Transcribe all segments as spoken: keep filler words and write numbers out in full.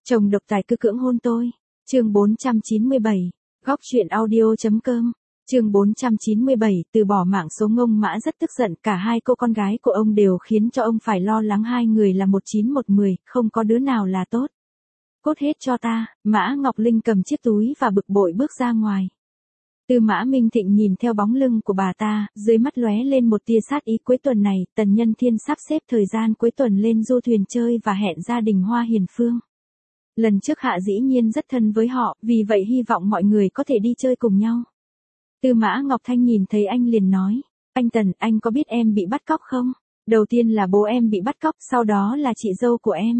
Chồng độc tài cứ cưỡng hôn tôi. Chương bốn trăm chín mươi bảy. Góc truyện audio.com. Chương bốn trăm chín mươi bảy. Từ bỏ mạng sống. Ông Mã rất tức giận, cả hai cô con gái của ông đều khiến cho ông phải lo lắng, hai người là một chín một mười, không có đứa nào là tốt. Cốt hết cho ta. Mã Ngọc Linh cầm chiếc túi và bực bội bước ra ngoài. Tư Mã Minh Thịnh nhìn theo bóng lưng của bà ta, dưới mắt lóe lên một tia sát ý. Cuối tuần này, Tần Nhân Thiên sắp xếp thời gian cuối tuần lên du thuyền chơi và hẹn gia đình Hoa Hiền Phương. Lần trước Hạ dĩ nhiên rất thân với họ, vì vậy hy vọng mọi người có thể đi chơi cùng nhau. Tư Mã Ngọc Thanh nhìn thấy anh liền nói, anh Tần, anh có biết em bị bắt cóc không? Đầu tiên là bố em bị bắt cóc, sau đó là chị dâu của em.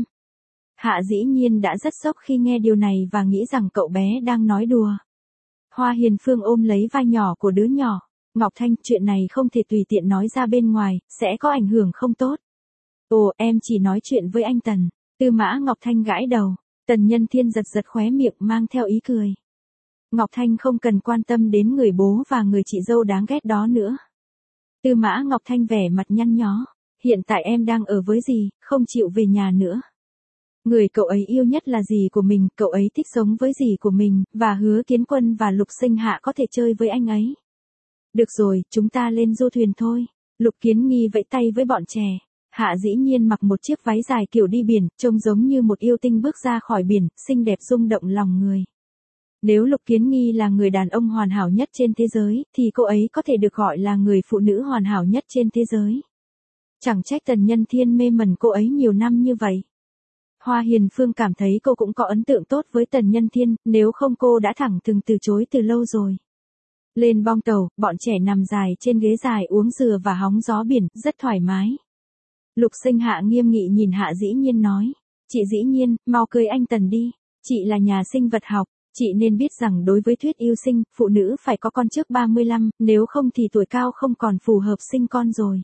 Hạ dĩ nhiên đã rất sốc khi nghe điều này và nghĩ rằng cậu bé đang nói đùa. Hoa Hiền Phương ôm lấy vai nhỏ của đứa nhỏ. Ngọc Thanh, chuyện này không thể tùy tiện nói ra bên ngoài, sẽ có ảnh hưởng không tốt. Ồ, em chỉ nói chuyện với anh Tần. Tư Mã Ngọc Thanh gãi đầu. Tần Nhân Thiên giật giật khóe miệng mang theo ý cười. Ngọc Thanh không cần quan tâm đến người bố và người chị dâu đáng ghét đó nữa. Tư Mã Ngọc Thanh vẻ mặt nhăn nhó. Hiện tại em đang ở với dì, không chịu về nhà nữa. Người cậu ấy yêu nhất là dì của mình, cậu ấy thích sống với dì của mình, và Hứa Kiến Quân và Lục Sinh Hạ có thể chơi với anh ấy. Được rồi, chúng ta lên du thuyền thôi. Lục Kiến Nghi vẫy tay với bọn trẻ. Hạ dĩ nhiên mặc một chiếc váy dài kiểu đi biển, trông giống như một yêu tinh bước ra khỏi biển, xinh đẹp rung động lòng người. Nếu Lục Kiến Nghi là người đàn ông hoàn hảo nhất trên thế giới, thì cô ấy có thể được gọi là người phụ nữ hoàn hảo nhất trên thế giới. Chẳng trách Tần Nhân Thiên mê mẩn cô ấy nhiều năm như vậy. Hoa Hiền Phương cảm thấy cô cũng có ấn tượng tốt với Tần Nhân Thiên, nếu không cô đã thẳng thừng từ chối từ lâu rồi. Lên bong tàu, bọn trẻ nằm dài trên ghế dài uống dừa và hóng gió biển, rất thoải mái. Lục Sinh Hạ nghiêm nghị nhìn Hạ dĩ nhiên nói, chị dĩ nhiên, mau cưới anh Tần đi, chị là nhà sinh vật học, chị nên biết rằng đối với thuyết yêu sinh, phụ nữ phải có con trước ba mươi lăm, nếu không thì tuổi cao không còn phù hợp sinh con rồi.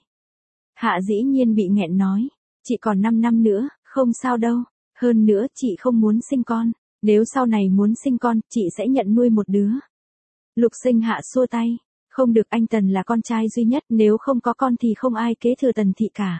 Hạ dĩ nhiên bị nghẹn nói, chị còn năm năm nữa, không sao đâu, hơn nữa chị không muốn sinh con, nếu sau này muốn sinh con, chị sẽ nhận nuôi một đứa. Lục Sinh Hạ xua tay, không được, anh Tần là con trai duy nhất, nếu không có con thì không ai kế thừa Tần thị cả.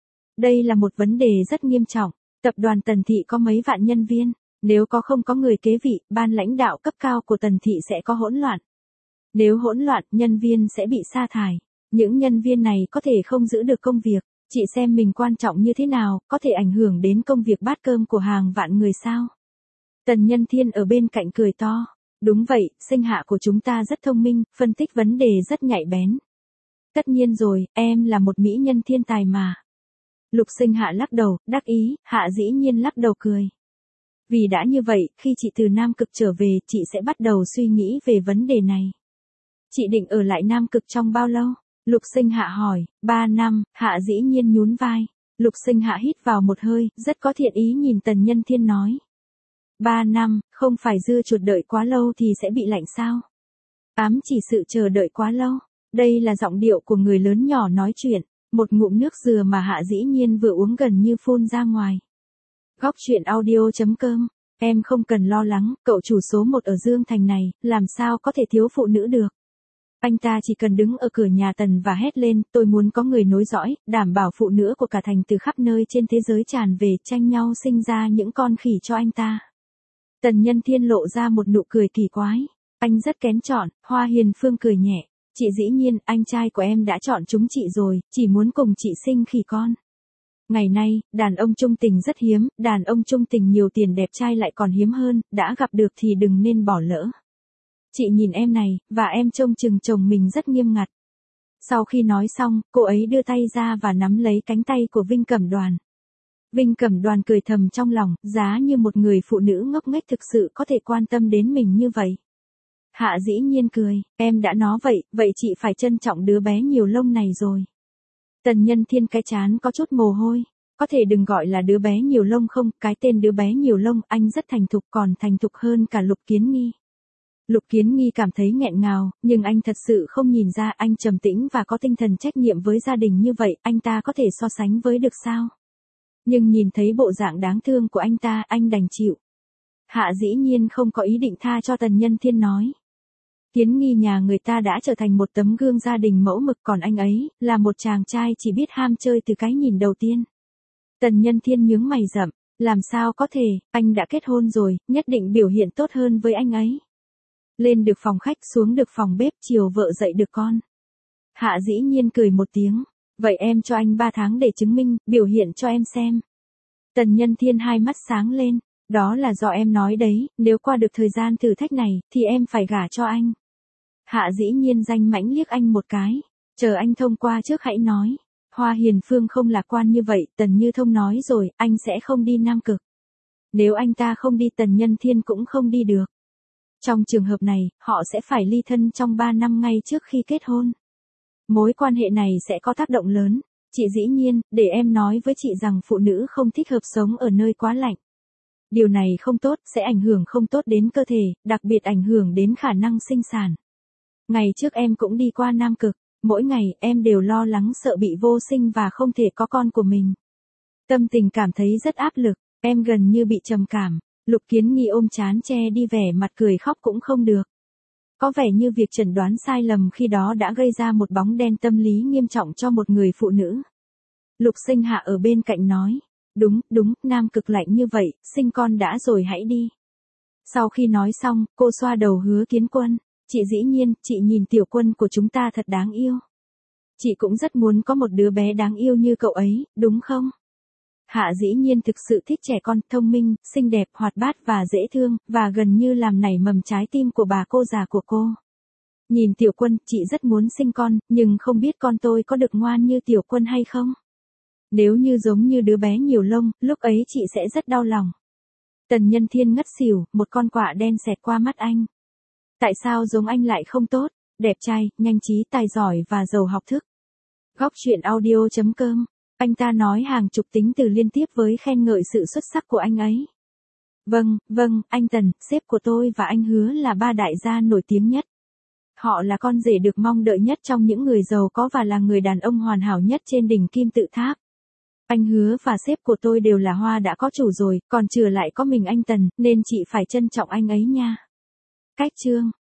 Đây là một vấn đề rất nghiêm trọng, tập đoàn Tần thị có mấy vạn nhân viên, nếu có không có người kế vị, ban lãnh đạo cấp cao của Tần thị sẽ có hỗn loạn. Nếu hỗn loạn, nhân viên sẽ bị sa thải, những nhân viên này có thể không giữ được công việc, chị xem mình quan trọng như thế nào, có thể ảnh hưởng đến công việc bát cơm của hàng vạn người sao? Tần Nhân Thiên ở bên cạnh cười to, đúng vậy, Sinh Hạ của chúng ta rất thông minh, phân tích vấn đề rất nhạy bén. Tất nhiên rồi, em là một mỹ nhân thiên tài mà. Lục Sinh Hạ lắc đầu, đắc ý. Hạ dĩ nhiên lắc đầu cười. Vì đã như vậy, khi chị từ Nam Cực trở về, chị sẽ bắt đầu suy nghĩ về vấn đề này. Chị định ở lại Nam Cực trong bao lâu? Lục Sinh Hạ hỏi. Ba năm, Hạ dĩ nhiên nhún vai. Lục Sinh Hạ hít vào một hơi, rất có thiện ý nhìn Tần Nhân Thiên nói. Ba năm, không phải dưa chuột đợi quá lâu thì sẽ bị lạnh sao? Ám chỉ sự chờ đợi quá lâu. Đây là giọng điệu của người lớn nhỏ nói chuyện. Một ngụm nước dừa mà Hạ dĩ nhiên vừa uống gần như phun ra ngoài. Góc truyện audio.com. Em không cần lo lắng, cậu chủ số một ở Dương Thành này, làm sao có thể thiếu phụ nữ được. Anh ta chỉ cần đứng ở cửa nhà Tần và hét lên, tôi muốn có người nối dõi, đảm bảo phụ nữ của cả thành từ khắp nơi trên thế giới tràn về, tranh nhau sinh ra những con khỉ cho anh ta. Tần Nhân Thiên lộ ra một nụ cười kỳ quái. Anh rất kén chọn. Hoa Hiền Phương cười nhẹ. Chị dĩ nhiên, anh trai của em đã chọn chúng chị rồi, chỉ muốn cùng chị sinh khỉ con. Ngày nay, đàn ông trung tình rất hiếm, đàn ông trung tình nhiều tiền đẹp trai lại còn hiếm hơn, đã gặp được thì đừng nên bỏ lỡ. Chị nhìn em này, và em trông chừng chồng mình rất nghiêm ngặt. Sau khi nói xong, cô ấy đưa tay ra và nắm lấy cánh tay của Vinh Cẩm Đoàn. Vinh Cẩm Đoàn cười thầm trong lòng, giá như một người phụ nữ ngốc nghếch thực sự có thể quan tâm đến mình như vậy. Hạ dĩ nhiên cười, em đã nói vậy, vậy chị phải trân trọng đứa bé nhiều lông này rồi. Tần Nhân Thiên cái chán có chút mồ hôi, có thể đừng gọi là đứa bé nhiều lông không, cái tên đứa bé nhiều lông, anh rất thành thục, còn thành thục hơn cả Lục Kiến Nghi. Lục Kiến Nghi cảm thấy nghẹn ngào, nhưng anh thật sự không nhìn ra, anh trầm tĩnh và có tinh thần trách nhiệm với gia đình như vậy, anh ta có thể so sánh với được sao? Nhưng nhìn thấy bộ dạng đáng thương của anh ta, anh đành chịu. Hạ dĩ nhiên không có ý định tha cho Tần Nhân Thiên nói. Kiến Nghi nhà người ta đã trở thành một tấm gương gia đình mẫu mực, còn anh ấy, là một chàng trai chỉ biết ham chơi từ cái nhìn đầu tiên. Tần Nhân Thiên nhướng mày rậm, Làm sao có thể, anh đã kết hôn rồi, nhất định biểu hiện tốt hơn với anh ấy. Lên được phòng khách xuống được phòng bếp, chiều vợ dậy được con. Hạ dĩ nhiên cười một tiếng. Vậy em cho anh ba tháng để chứng minh, biểu hiện cho em xem. Tần Nhân Thiên hai mắt sáng lên. Đó là do em nói đấy, nếu qua được thời gian thử thách này, thì em phải gả cho anh. Hạ dĩ nhiên danh mãnh liếc anh một cái. Chờ anh thông qua trước hãy nói. Hoa Hiền Phương không lạc quan như vậy, Tần Như Thông nói rồi, anh sẽ không đi Nam Cực. Nếu anh ta không đi Tần Nhân Thiên cũng không đi được. Trong trường hợp này, họ sẽ phải ly thân trong ba năm ngay trước khi kết hôn. Mối quan hệ này sẽ có tác động lớn. Chị dĩ nhiên, để em nói với chị rằng phụ nữ không thích hợp sống ở nơi quá lạnh. Điều này không tốt, sẽ ảnh hưởng không tốt đến cơ thể, đặc biệt ảnh hưởng đến khả năng sinh sản. Ngày trước em cũng đi qua Nam Cực, mỗi ngày em đều lo lắng sợ bị vô sinh và không thể có con của mình. Tâm tình cảm thấy rất áp lực, em gần như bị trầm cảm. Lục Kiến Nghi ôm trán che đi vẻ mặt cười khóc cũng không được. Có vẻ như việc chẩn đoán sai lầm khi đó đã gây ra một bóng đen tâm lý nghiêm trọng cho một người phụ nữ. Lục Sinh Hạ ở bên cạnh nói. Đúng, đúng, Nam Cực lạnh như vậy, sinh con đã rồi hãy đi. Sau khi nói xong, cô xoa đầu Hứa Kiến Quân. Chị dĩ nhiên, chị nhìn Tiểu Quân của chúng ta thật đáng yêu. Chị cũng rất muốn có một đứa bé đáng yêu như cậu ấy, đúng không? Hạ dĩ nhiên thực sự thích trẻ con, thông minh, xinh đẹp, hoạt bát và dễ thương, và gần như làm nảy mầm trái tim của bà cô già của cô. Nhìn Tiểu Quân, chị rất muốn sinh con, nhưng không biết con tôi có được ngoan như Tiểu Quân hay không? Nếu như giống như đứa bé nhiều lông, lúc ấy chị sẽ rất đau lòng. Tần Nhân Thiên ngất xỉu, một con quạ đen xẹt qua mắt anh. Tại sao giống anh lại không tốt? Đẹp trai, nhanh trí, tài giỏi và giàu học thức. Góc truyện audio chấm com. Anh ta nói hàng chục tính từ liên tiếp với khen ngợi sự xuất sắc của anh ấy. Vâng, vâng, anh Tần, sếp của tôi và anh Hứa là ba đại gia nổi tiếng nhất. Họ là con rể được mong đợi nhất trong những người giàu có và là người đàn ông hoàn hảo nhất trên đỉnh kim tự tháp. Anh Hứa và sếp của tôi đều là hoa đã có chủ rồi, còn chừa lại có mình anh Tần, nên chị phải trân trọng anh ấy nha. Cách chương